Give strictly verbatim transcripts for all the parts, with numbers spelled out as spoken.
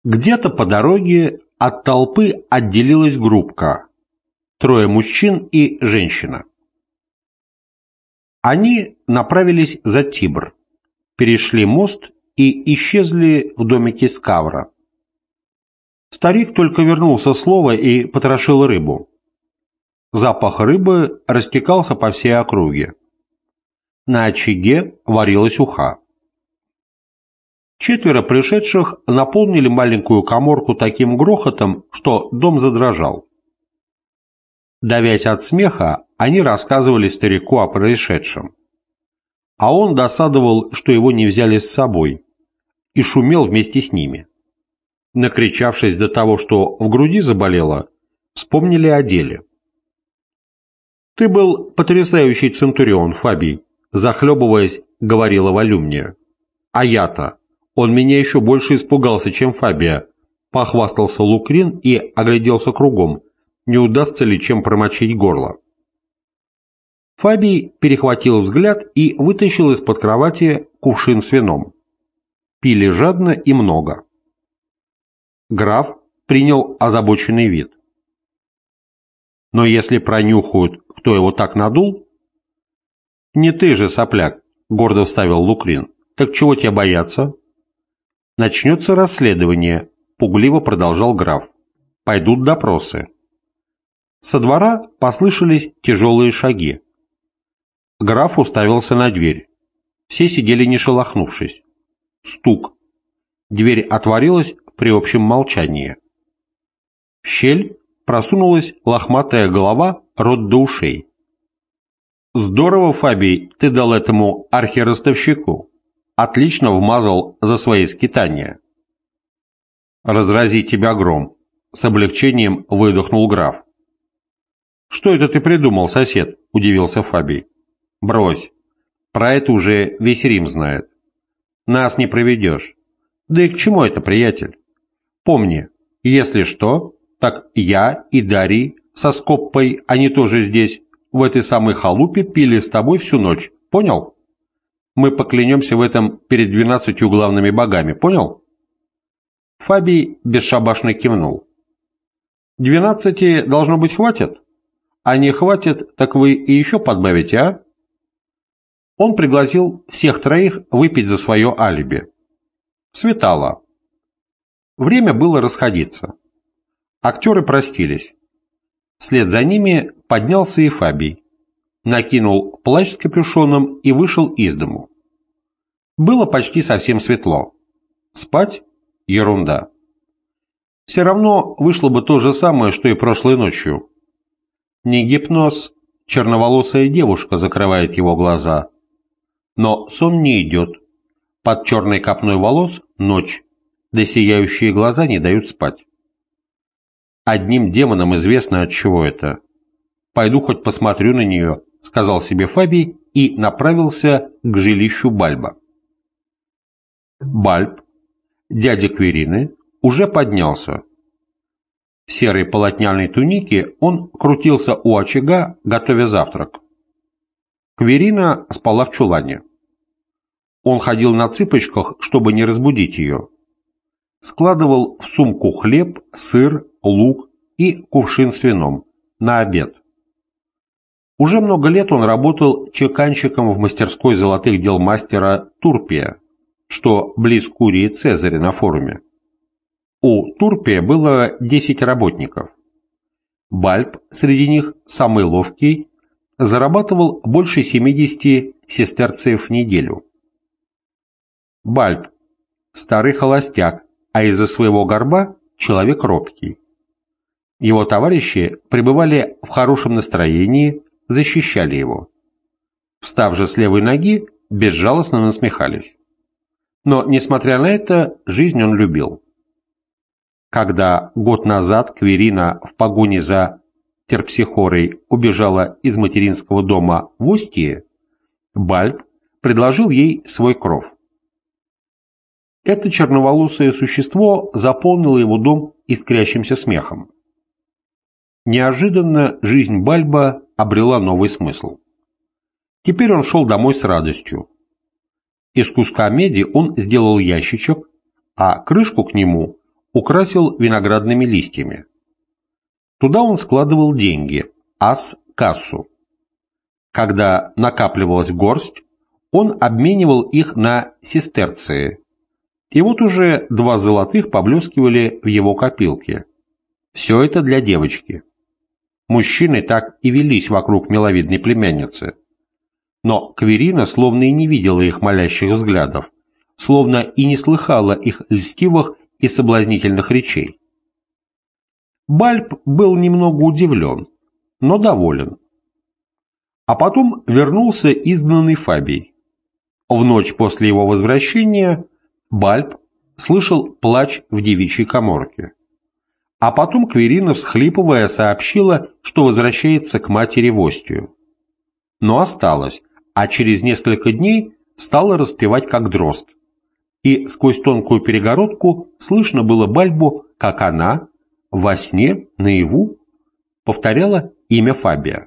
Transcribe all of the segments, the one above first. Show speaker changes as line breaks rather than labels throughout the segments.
Где-то по дороге от толпы отделилась группка. Трое мужчин и женщина. Они направились за Тибр, перешли мост и исчезли в домике Скавра. Старик только вернулся с лова и потрошил рыбу. Запах рыбы растекался по всей округе. На очаге варилась уха. Четверо пришедших наполнили маленькую каморку таким грохотом, что дом задрожал. Давясь от смеха, они рассказывали старику о происшедшем. А он досадовал, что его не взяли с собой, и шумел вместе с ними. Накричавшись до того, что в груди заболело, вспомнили о деле. «Ты был потрясающий центурион, Фабий», — захлебываясь, говорила Волюмния. «А я-то, он меня еще больше испугался, чем Фабия», — похвастался Лукрин и огляделся кругом, не удастся ли чем промочить горло. Фабий перехватил взгляд и вытащил из-под кровати кувшин с вином. Пили жадно и много. Граф принял озабоченный вид. «Но если пронюхают, кто его так надул...» «Не ты же, сопляк», — гордо вставил Лукрин. «Так чего тебе бояться?» «Начнется расследование», — пугливо продолжал граф. «Пойдут допросы». Со двора послышались тяжелые шаги. Граф уставился на дверь. Все сидели не шелохнувшись. Стук. Дверь отворилась при общем молчании. В щель просунулась лохматая голова, рот до ушей. «Здорово, Фабий, ты дал этому архиростовщику. Отлично вмазал за свои скитания». «Разрази тебя гром», — с облегчением выдохнул граф. «Что это ты придумал, сосед?» — удивился Фабий. «Брось. Про это уже весь Рим знает. Нас не проведешь. Да и к чему это, приятель? Помни, если что, так я и Дарий со Скоппой, они тоже здесь, в этой самой халупе пили с тобой всю ночь. Понял? Мы поклянемся в этом перед двенадцатью главными богами. Понял?» Фабий бесшабашно кивнул. «Двенадцати, должно быть, хватит? А не хватит, так вы и еще подбавите, а?» Он пригласил всех троих выпить за свое алиби. Светало. Время было расходиться. Актеры простились. Вслед за ними поднялся и Фабий. Накинул плащ с капюшоном и вышел из дому. Было почти совсем светло. Спать? Ерунда. Все равно вышло бы то же самое, что и прошлой ночью. Не гипноз, черноволосая девушка закрывает его глаза. Но сон не идет. Под черной копной волос ночь, да сияющие глаза не дают спать. Одним демонам известно, от чего это. «Пойду хоть посмотрю на нее», — сказал себе Фабий и направился к жилищу Бальба. Бальб, дядя Кверины, уже поднялся. В серой полотняной тунике он крутился у очага, готовя завтрак. Кверина спала в чулане. Он ходил на цыпочках, чтобы не разбудить ее. Складывал в сумку хлеб, сыр, лук и кувшин с вином на обед. Уже много лет он работал чеканщиком в мастерской золотых дел мастера Турпия, что близ Курии Цезаря на форуме. У Турпия было десять работников. Бальб среди них самый ловкий, зарабатывал больше семидесяти сестерцев в неделю. Бальб – старый холостяк, а из-за своего горба человек робкий. Его товарищи пребывали в хорошем настроении, защищали его. Встав же с левой ноги, безжалостно насмехались. Но, несмотря на это, жизнь он любил. Когда год назад Кверина в погоне за Терпсихорой убежала из материнского дома в Остии, Бальб предложил ей свой кров. Это черноволосое существо заполнило его дом искрящимся смехом. Неожиданно жизнь Бальба обрела новый смысл. Теперь он шел домой с радостью. Из куска меди он сделал ящичек, а крышку к нему украсил виноградными листьями. Туда он складывал деньги, ас – кассу. Когда накапливалась горсть, он обменивал их на сестерции. И вот уже два золотых поблескивали в его копилке. Все это для девочки. Мужчины так и велись вокруг миловидной племянницы. Но Кверина словно и не видела их молящих взглядов, словно и не слыхала их льстивых и соблазнительных речей. Бальб был немного удивлен, но доволен. А потом вернулся изгнанный Фабий. В ночь после его возвращения Бальб слышал плач в девичьей каморке. А потом Кверина, всхлипывая, сообщила, что возвращается к матери в Остию. Но осталась, а через несколько дней стала распевать как дрозд. И сквозь тонкую перегородку слышно было Бальбу, как она во сне, наяву, повторяла имя Фабия.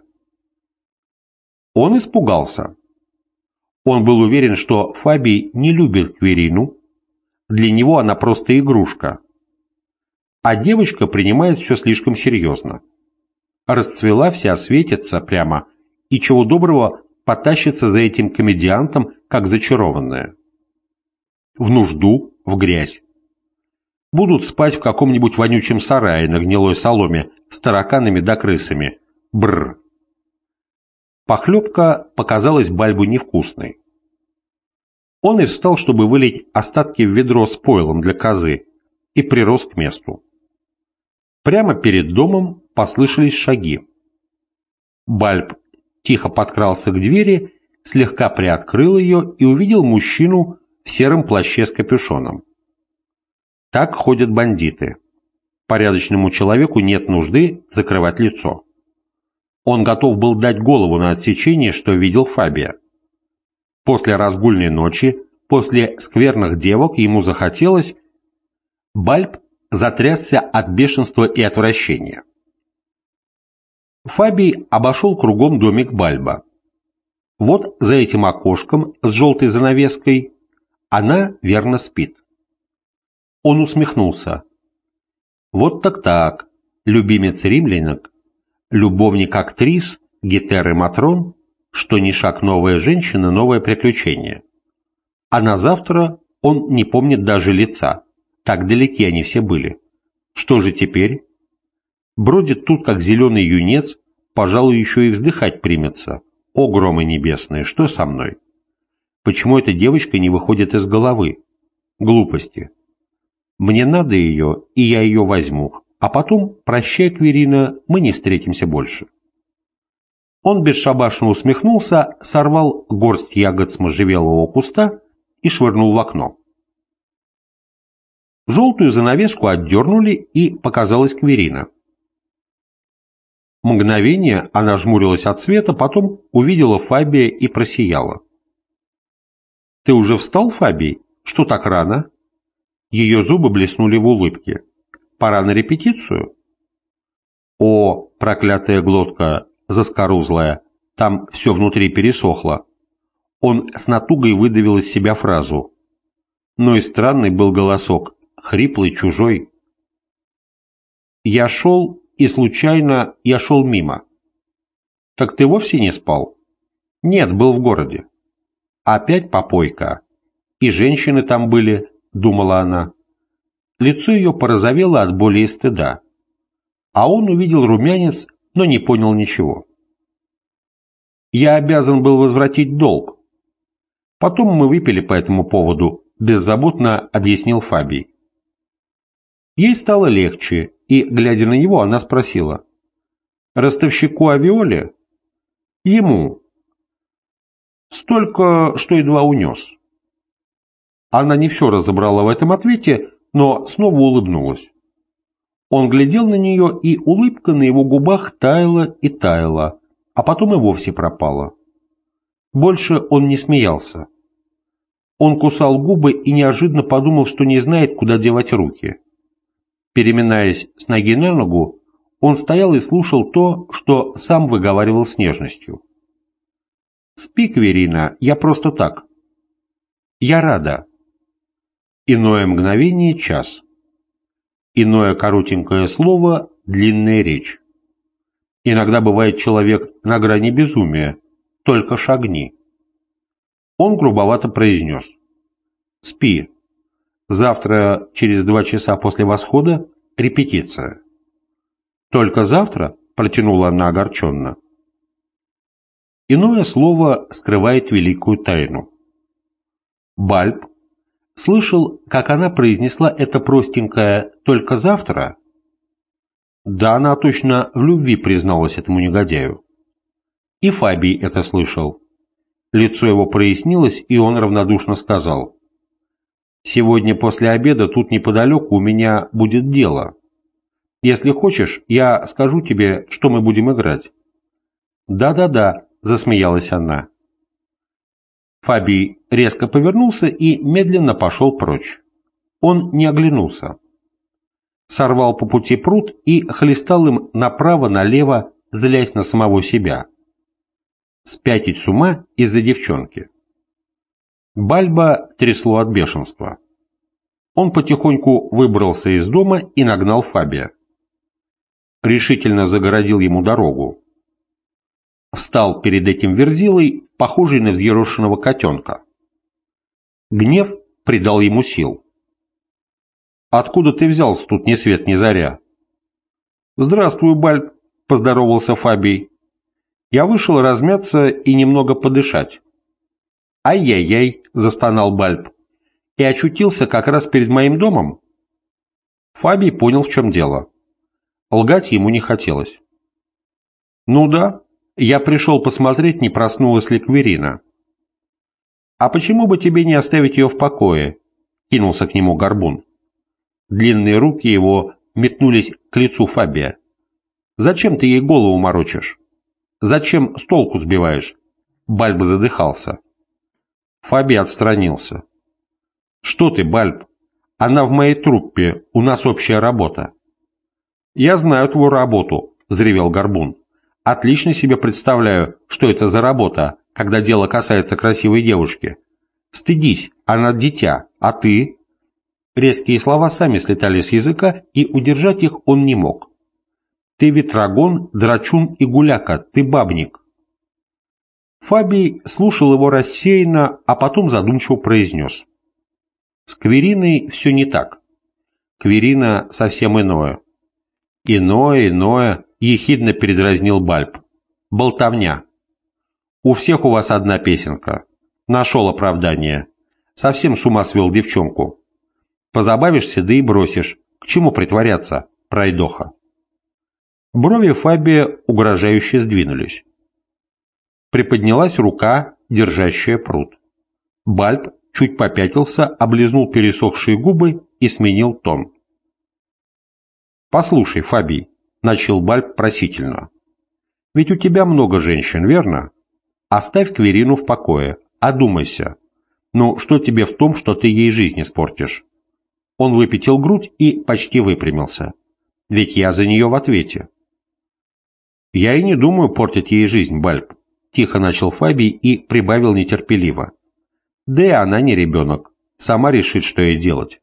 Он испугался. Он был уверен, что Фабий не любит Кверину, для него она просто игрушка. А девочка принимает все слишком серьезно. Расцвела вся, светится прямо, и чего доброго потащится за этим комедиантом, как зачарованная. В нужду, в грязь. Будут спать в каком-нибудь вонючем сарае на гнилой соломе с тараканами да крысами. Бррр. Похлебка показалась Бальбу невкусной. Он и встал, чтобы вылить остатки в ведро с пойлом для козы, и прирос к месту. Прямо перед домом послышались шаги. Бальб тихо подкрался к двери, слегка приоткрыл ее и увидел мужчину в сером плаще с капюшоном. Так ходят бандиты. Порядочному человеку нет нужды закрывать лицо. Он готов был дать голову на отсечение, что видел Фабия. После разгульной ночи, после скверных девок ему захотелось... Бальб затрясся от бешенства и отвращения. Фабий обошел кругом домик Бальба. Вот за этим окошком с желтой занавеской она верно спит. Он усмехнулся. Вот так-так, любимец римлянок, любовник актрис, Гетеры Матрон, что ни шаг новая женщина, новое приключение. А на завтра он не помнит даже лица, так далеки они все были. Что же теперь? Бродит тут, как зеленый юнец, пожалуй, еще и вздыхать примется. О, громы небесные, что со мной? Почему эта девочка не выходит из головы? Глупости. Мне надо ее, и я ее возьму, а потом, прощай, Кверина, мы не встретимся больше. Он бесшабашно усмехнулся, сорвал горсть ягод с можжевелового куста и швырнул в окно. Желтую занавеску отдернули, и показалась Кверина. Мгновение она жмурилась от света, потом увидела Фабия и просияла. «Ты уже встал, Фабий? Что так рано?» Ее зубы блеснули в улыбке. «Пора на репетицию?» «О, проклятая глотка, заскорузлая, там все внутри пересохло». Он с натугой выдавил из себя фразу. Но и странный был голосок, хриплый, чужой. «Я шел, и случайно я шел мимо». «Так ты вовсе не спал?» «Нет, был в городе». «Опять попойка. И женщины там были», — думала она. Лицо ее порозовело от боли и стыда. А он увидел румянец, но не понял ничего. «Я обязан был возвратить долг. Потом мы выпили по этому поводу», — беззаботно объяснил Фабий. Ей стало легче, и, глядя на него, она спросила. «Ростовщику Авиоле?» «Ему. Столько, что едва унес». Она не все разобрала в этом ответе, но снова улыбнулась. Он глядел на нее, и улыбка на его губах таяла и таяла, а потом и вовсе пропала. Больше он не смеялся. Он кусал губы и неожиданно подумал, что не знает, куда девать руки. Переминаясь с ноги на ногу, он стоял и слушал то, что сам выговаривал с нежностью. «Спи, Кверина, я просто так». «Я рада». Иное мгновение — час. Иное коротенькое слово – длинная речь. Иногда бывает человек на грани безумия, только шагни. Он грубовато произнес: «Спи. Завтра через два часа после восхода репетиция». «Только завтра?» – протянула она огорченно. Иное слово скрывает великую тайну. Бальб слышал, как она произнесла это простенькое «только завтра». Да, она точно в любви призналась этому негодяю. И Фабий это слышал. Лицо его прояснилось, и он равнодушно сказал: «Сегодня после обеда тут неподалеку у меня будет дело. Если хочешь, я скажу тебе, что мы будем играть». «Да-да-да», — засмеялась она. Фабий резко повернулся и медленно пошел прочь. Он не оглянулся. Сорвал по пути пруд и хлестал им направо-налево, злясь на самого себя. Спятить с ума из-за девчонки. Бальба трясло от бешенства. Он потихоньку выбрался из дома и нагнал Фабия. Решительно загородил ему дорогу. Встал перед этим верзилой, похожий на взъерошенного котенка. Гнев придал ему сил. «Откуда ты взялся тут ни свет ни заря?» «Здравствуй, Бальб», — поздоровался Фабий. «Я вышел размяться и немного подышать». «Ай-яй-яй», — застонал Бальб, — «и очутился как раз перед моим домом». Фабий понял, в чем дело. Лгать ему не хотелось. «Ну да, я пришел посмотреть, не проснулась ли Кверина». «А почему бы тебе не оставить ее в покое?» — кинулся к нему Горбун. Длинные руки его метнулись к лицу Фабия. «Зачем ты ей голову морочишь? Зачем с толку сбиваешь?» Бальб задыхался. Фабий отстранился. «Что ты, Бальб? Она в моей труппе, у нас общая работа». «Я знаю твою работу», — взревел Горбун. «Отлично себе представляю, что это за работа, когда дело касается красивой девушки. Стыдись, она дитя, а ты...» Резкие слова сами слетали с языка, и удержать их он не мог. «Ты ветрогон, драчун и гуляка, ты бабник». Фабий слушал его рассеянно, а потом задумчиво произнес: «С Квериной все не так. Кверина совсем иное». «Иное, иное», — ехидно передразнил Бальб. «Болтовня. У всех у вас одна песенка. Нашел оправдание. Совсем с ума свел девчонку. Позабавишься, да и бросишь. К чему притворяться, пройдоха?» Брови Фабия угрожающе сдвинулись. Приподнялась рука, держащая пруд. Бальб чуть попятился, облизнул пересохшие губы и сменил тон. «Послушай, Фабий», — начал Бальб просительно, — «ведь у тебя много женщин, верно? Оставь Кверину в покое, одумайся. Ну, что тебе в том, что ты ей жизнь испортишь?» Он выпятил грудь и почти выпрямился. «Ведь я за нее в ответе». «Я и не думаю портить ей жизнь, Бальб», — тихо начал Фабий и прибавил нетерпеливо. «Да и она не ребенок, сама решит, что ей делать».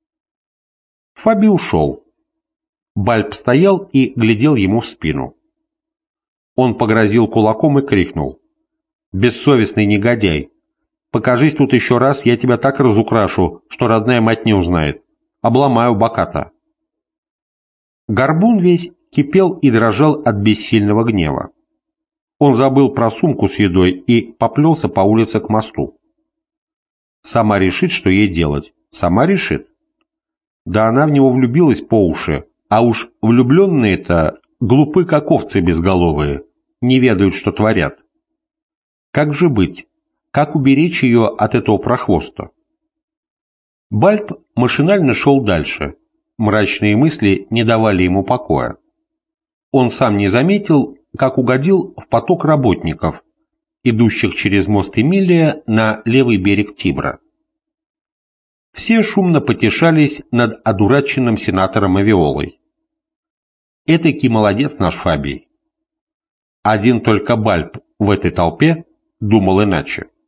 Фабий ушел. Бальб стоял и глядел ему в спину. Он погрозил кулаком и крикнул: «Бессовестный негодяй! Покажись тут еще раз, я тебя так разукрашу, что родная мать не узнает. Обломаю бока-то». Горбун весь кипел и дрожал от бессильного гнева. Он забыл про сумку с едой и поплелся по улице к мосту. Сама решит, что ей делать. Сама решит. Да она в него влюбилась по уши, а уж влюбленные-то глупы, как овцы безголовые, не ведают, что творят. Как же быть? Как уберечь ее от этого прохвоста? Бальб машинально шел дальше. Мрачные мысли не давали ему покоя. Он сам не заметил, как угодил в поток работников, идущих через мост Эмилия на левый берег Тибра. Все шумно потешались над одураченным сенатором Авиолой. Этакий молодец наш Фабий. Один только Бальб в этой толпе думал иначе.